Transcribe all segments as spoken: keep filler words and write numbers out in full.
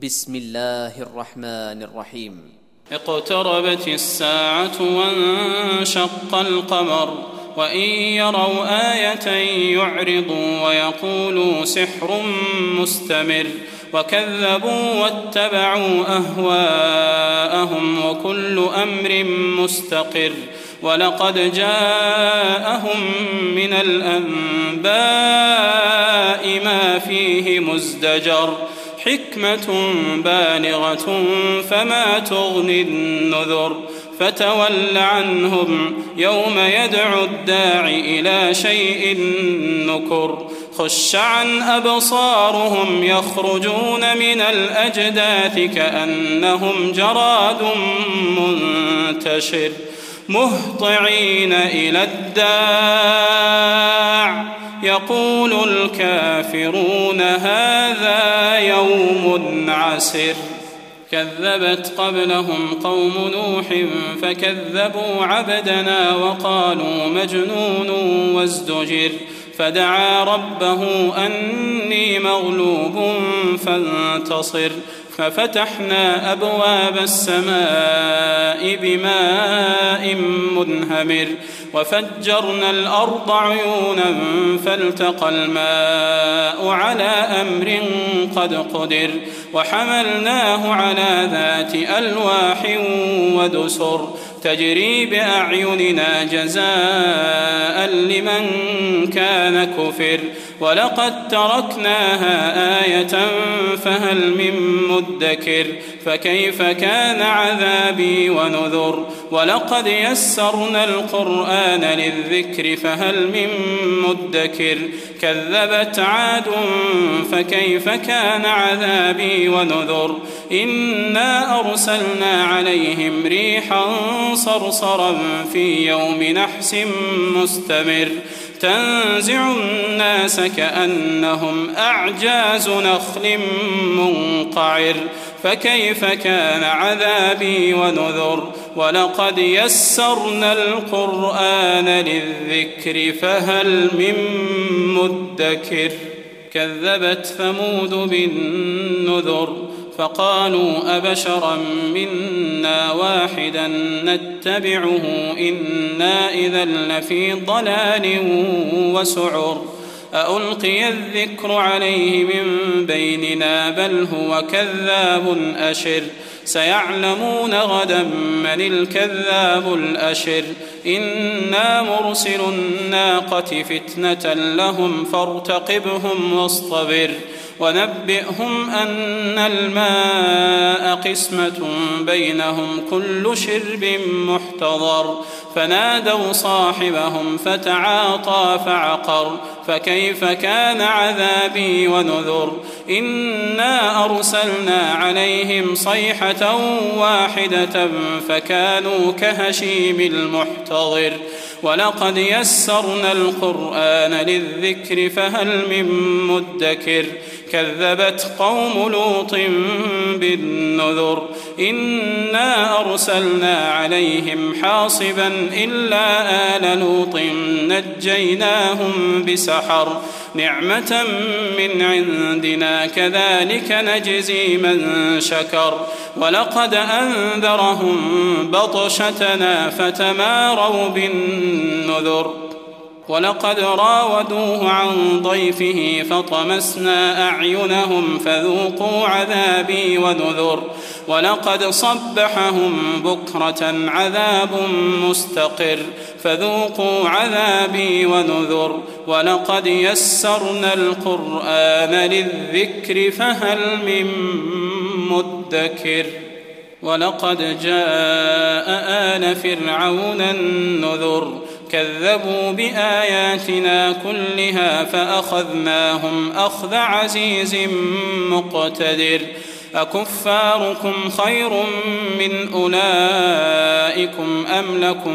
بسم الله الرحمن الرحيم. اقتربت الساعة وانشق القمر وإن يروا آية يعرضوا ويقولوا سحر مستمر وكذبوا واتبعوا أهواءهم وكل أمر مستقر ولقد جاءهم من الأنباء ما فيه مزدجر حكمة بالغة فما تغني النذر فتول عنهم يوم يدعو الداع إلى شيء نكر خش عن أبصارهم يخرجون من الأجداث كأنهم جراد منتشر مهطعين إلى الداع يقول الكافرون هذا يوم عسر. كذبت قبلهم قوم نوح فكذبوا عبدنا وقالوا مجنون وازدجر فدعا ربه أني مغلوب فانتصر ففتحنا أبواب السماء بماء منهمر وفجرنا الأرض عيونا فالتقى الماء على أمر قد قدر وحملناه على ذات ألواح ودسر تجري بأعيننا جزاء لمن كان كفر ولقد تركناها آية فهل من مدكر فكيف كان عذابي ونذر ولقد يسرنا القرآن للذكر فهل من مدكر كذبت عاد فكيف كان عذابي ونذر إنا أرسلنا عليهم ريحا صرصرا في يوم نحس مستمر تنزع الناس كأنهم أعجاز نخل منقعر فكيف كان عذابي ونذر ولقد يسرنا القرآن للذكر فهل من مدكر كذبت ثمود بالنذر فقالوا أبشرا منا واحدا نتبعه إنا إذا لفي ضلال وسعر أألقي الذكر عليه من بيننا بل هو كذاب أشر سيعلمون غدا من الكذاب الأشر إنا مرسل الناقة فتنة لهم فارتقبهم واصطبر ونبئهم أن الماء قسمة بينهم كل شرب محتضر فنادوا صاحبهم فتعاطى فعقر فكيف كان عذابي ونذر إنا أرسلنا عليهم صيحة واحدة فكانوا كهشيم المحتضر ولقد يسرنا القرآن للذكر فهل من مدكر كذبت قوم لوط بالنذر إنا أرسلنا عليهم حاصبا إلا آل لوط نجيناهم بسحر نعمة من عندنا كذلك نجزي من شكر ولقد أنذرهم بطشتنا فتماروا بالنذر ولقد راودوه عن ضيفه فطمسنا أعينهم فذوقوا عذابي ونذر ولقد صبحهم بكرة عذاب مستقر فذوقوا عذابي ونذر ولقد يسرنا القرآن للذكر فهل من مدكر ولقد جاء آل فرعون النذر كذبوا بآياتنا كلها فأخذناهم أخذ عزيز مقتدر أكفاركم خير من أولئكم أم لكم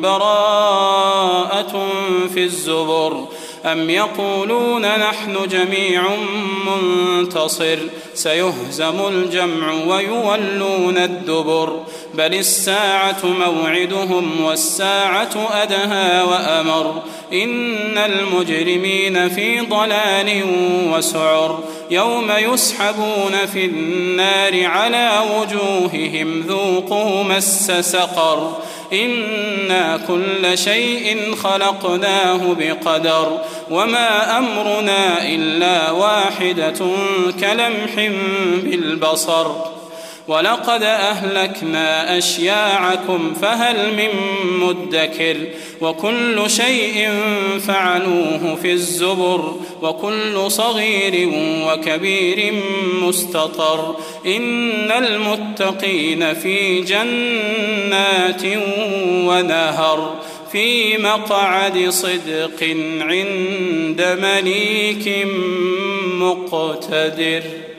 براءة في الزبر أم يقولون نحن جميع منتصر سيهزم الجمع ويولون الدبر بل الساعة موعدهم والساعة أدهى وأمر إن المجرمين في ضلال وسعر يوم يسحبون في النار على وجوههم ذوقوا مس سقر إنا كل شيء خلقناه بقدر وما أمرنا إلا واحدة كلمح بالبصر ولقد أهلكنا أشياعكم فهل من مدكر وكل شيء فعلوه في الزبر وكل صغير وكبير مستطر إن المتقين في جنات ونهر في مقعد صدق عند مليك مقتدر.